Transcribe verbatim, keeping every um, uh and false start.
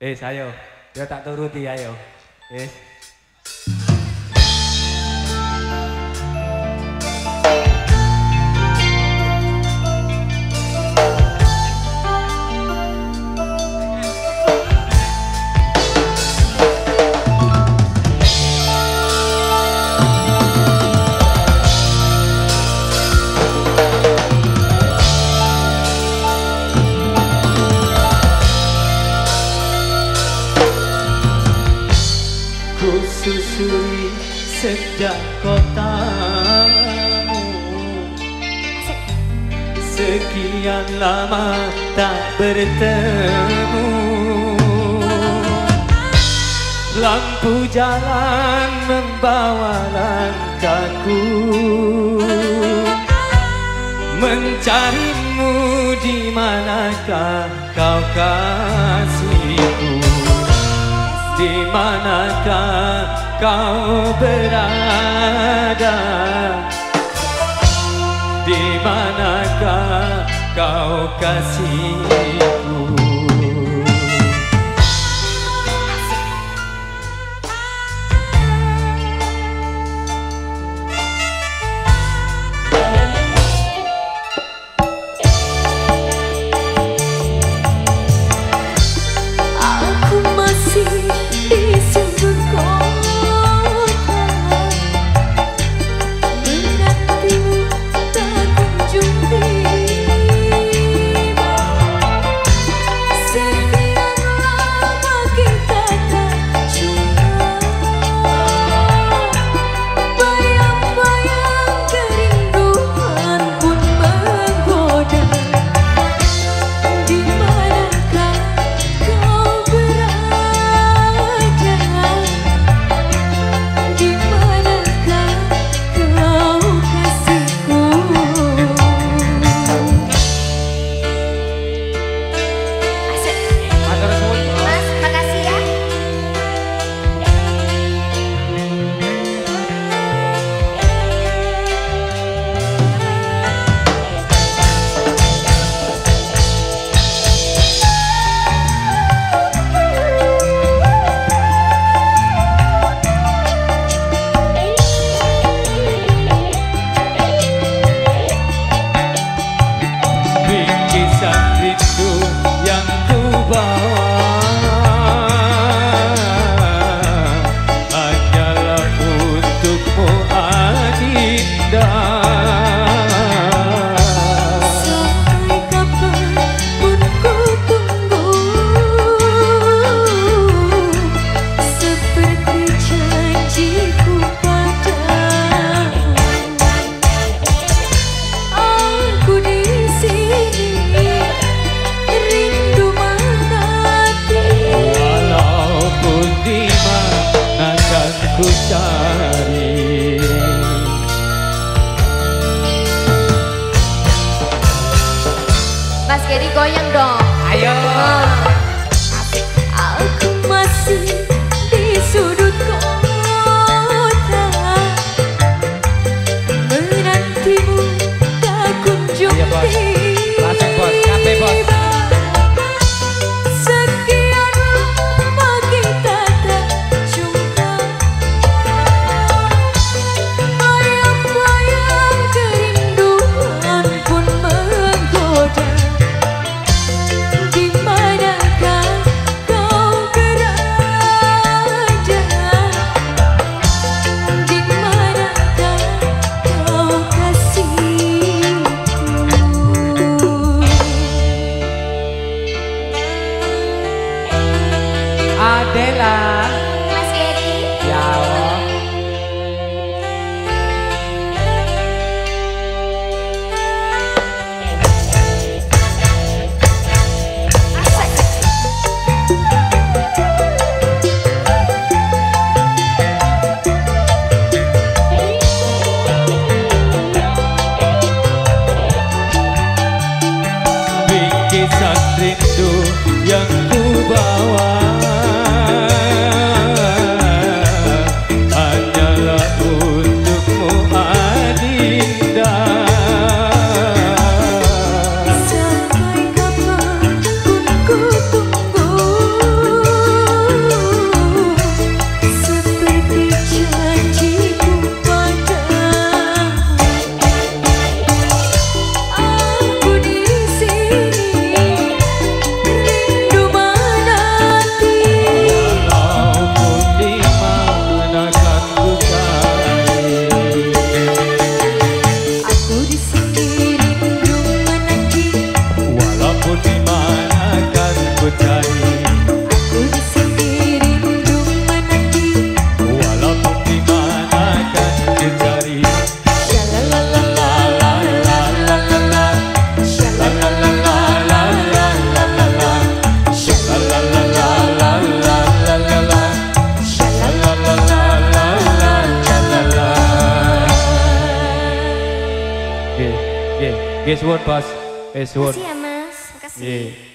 Eh, ayo. Yo tak turuti ayo. Eh. Susuri sejak kotamu, sekian lama tak bertemu. Lampu jalan membawa langkahku, mencarimu di manakah kau kasihku. Di manakah kau berada? Di manakah kau kasihku? Aku masih di sudut kota, menantimu tak kunjung tiba. Sekian lama kita tak jumpa, bayang-bayang kerinduan pun menggoda. Di manakah kau berada? Di manakah kau kasihku? Asik. Matur suwun, Bos. Mas, makasih ya. Bingkisan rindu yang ku bawa hanyalah untukmu, Adinda. Sampai kapan pun ku tunggu, seperti janjiku padamu. Aku di sini rindu menanti. Walaupun di mana kan ku cari. Mas Geri goyang dong. Ayo. Aku masih di sudut kota, menantimu tak kunjung Iya, Bos. Langsung, Bos. Kabeh, Bos. tiba. Sekian lama kita tak jumpa, bayang-bayang kerinduan pun menggoda. Di manakah kau berada? Di manakah kau kasihku? Adela. Mas Geri. Ya Allah. Bingkisan rindu yang ku bawa ku cari. Aku di sini rindu menanti. Walaupun di mana kan dicari. Shalalalalalalalala, shalalalalalalalala, shalalalalalalalala, shalalalalalalalala. Oke, oke. Guys, what bos? Guys, what? Makasih ya Mas, makasih. Yeah.